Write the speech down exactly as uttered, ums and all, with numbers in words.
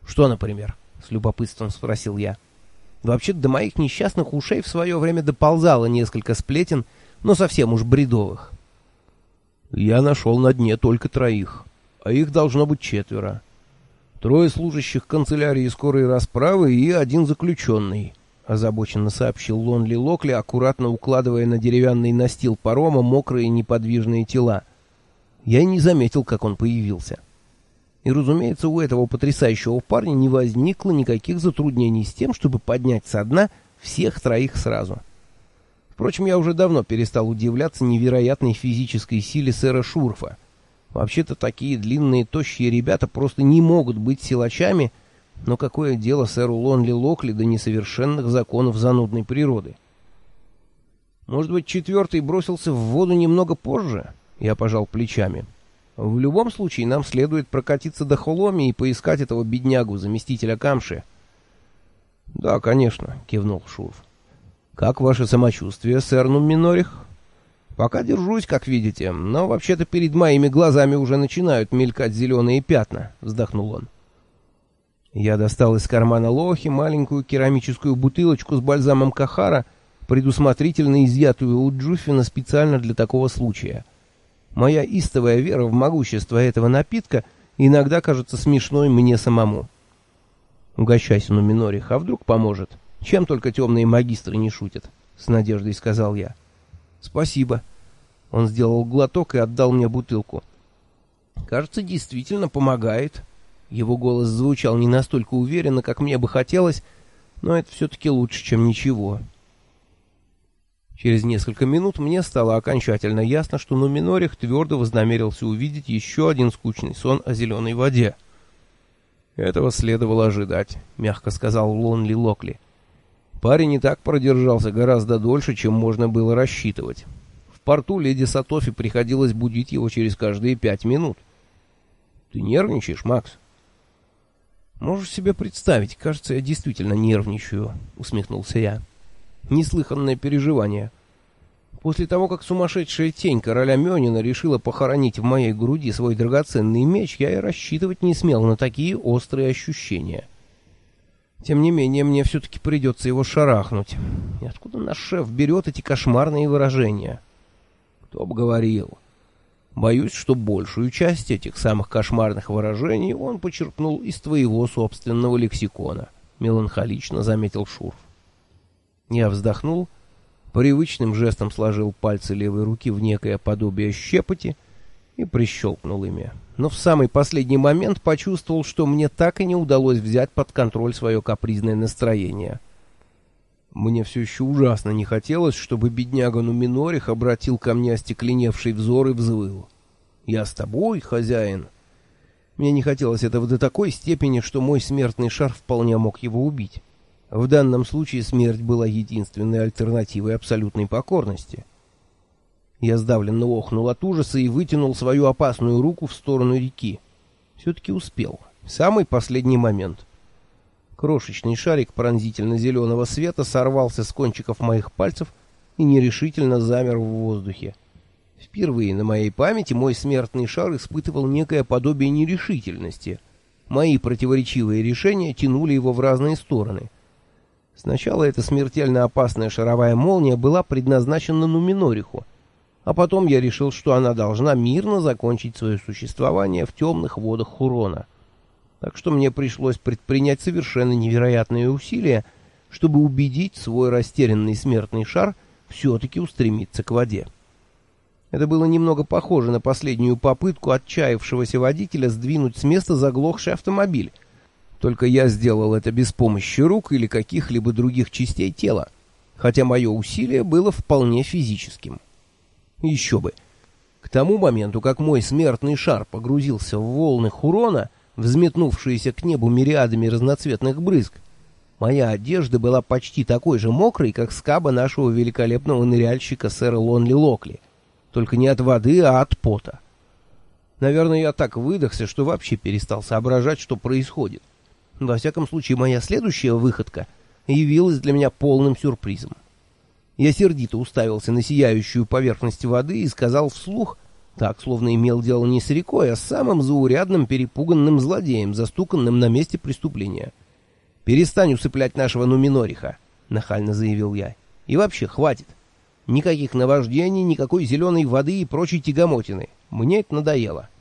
«Что, например?» — с любопытством спросил я. Вообще-то до моих несчастных ушей в свое время доползало несколько сплетен, но совсем уж бредовых. «Я нашел на дне только троих, а их должно быть четверо. Трое служащих канцелярии скорой расправы и один заключенный», — озабоченно сообщил Лонли Локли, аккуратно укладывая на деревянный настил парома мокрые неподвижные тела. Я и не заметил, как он появился. И, разумеется, у этого потрясающего парня не возникло никаких затруднений с тем, чтобы поднять со дна всех троих сразу. Впрочем, я уже давно перестал удивляться невероятной физической силе сэра Шурфа. Вообще-то такие длинные, тощие ребята просто не могут быть силачами, но какое дело сэру Лонли Локли до несовершенных законов занудной природы? Может быть, четвертый бросился в воду немного позже? Я пожал плечами. В любом случае, нам следует прокатиться до Холоми и поискать этого беднягу, заместителя Камши. — Да, конечно, — кивнул Шурф. — Как ваше самочувствие, сэр Нуминорих? — Пока держусь, как видите, но вообще-то перед моими глазами уже начинают мелькать зеленые пятна, — вздохнул он. Я достал из кармана Лохи маленькую керамическую бутылочку с бальзамом Кахара, предусмотрительно изъятую у Джуффина специально для такого случая. Моя истовая вера в могущество этого напитка иногда кажется смешной мне самому. «Угощайся, Нуминорих, а вдруг поможет? Чем только темные магистры не шутят», — с надеждой сказал я. «Спасибо». Он сделал глоток и отдал мне бутылку. «Кажется, действительно помогает». Его голос звучал не настолько уверенно, как мне бы хотелось, но это все-таки лучше, чем ничего. Через несколько минут мне стало окончательно ясно, что Нуминорих твердо вознамерился увидеть еще один скучный сон о зеленой воде. «Этого следовало ожидать», — мягко сказал Лонли Локли. «Парень и так продержался гораздо дольше, чем можно было рассчитывать. В порту леди Сатофи приходилось будить его через каждые пять минут. Ты нервничаешь, Макс?» «Можешь себе представить, кажется, я действительно нервничаю», — усмехнулся я. «Неслыханное переживание. После того, как сумасшедшая тень короля Мёнина решила похоронить в моей груди свой драгоценный меч, я и рассчитывать не смел на такие острые ощущения. Тем не менее, мне все-таки придется его шарахнуть. И откуда наш шеф берет эти кошмарные выражения? Кто бы говорил. Боюсь, что большую часть этих самых кошмарных выражений он почерпнул из твоего собственного лексикона», — меланхолично заметил Шурф. Я вздохнул, привычным жестом сложил пальцы левой руки в некое подобие щепоти и прищелкнул ими. Но в самый последний момент почувствовал, что мне так и не удалось взять под контроль свое капризное настроение. Мне все еще ужасно не хотелось, чтобы бедняга Нуминорих обратил ко мне остекленевший взор и взвыл. «Я с тобой, хозяин». Мне не хотелось этого до такой степени, что мой смертный шар вполне мог его убить. В данном случае смерть была единственной альтернативой абсолютной покорности. Я сдавленно охнул от ужаса и вытянул свою опасную руку в сторону реки. Все-таки успел. В самый последний момент. Крошечный шарик пронзительно-зеленого света сорвался с кончиков моих пальцев и нерешительно замер в воздухе. Впервые на моей памяти мой смертный шар испытывал некое подобие нерешительности. Мои противоречивые решения тянули его в разные стороны. Сначала эта смертельно опасная шаровая молния была предназначена Нуминориху, а потом я решил, что она должна мирно закончить свое существование в темных водах Хурона. Так что мне пришлось предпринять совершенно невероятные усилия, чтобы убедить свой растерянный смертный шар все-таки устремиться к воде. Это было немного похоже на последнюю попытку отчаявшегося водителя сдвинуть с места заглохший автомобиль. Только я сделал это без помощи рук или каких-либо других частей тела, хотя мое усилие было вполне физическим. Еще бы. К тому моменту, как мой смертный шар погрузился в волны Хурона, взметнувшиеся к небу мириадами разноцветных брызг, моя одежда была почти такой же мокрой, как скаба нашего великолепного ныряльщика сэра Лонли Локли, только не от воды, а от пота. Наверное, я так выдохся, что вообще перестал соображать, что происходит. Во всяком случае, моя следующая выходка явилась для меня полным сюрпризом. Я сердито уставился на сияющую поверхность воды и сказал вслух, Так, словно имел дело не с рекой, а с самым заурядным перепуганным злодеем, застуканным на месте преступления. «Перестань усыплять нашего Нуминориха», — нахально заявил я. «И вообще, хватит. Никаких наваждений, никакой зеленой воды и прочей тягомотины. Мне это надоело».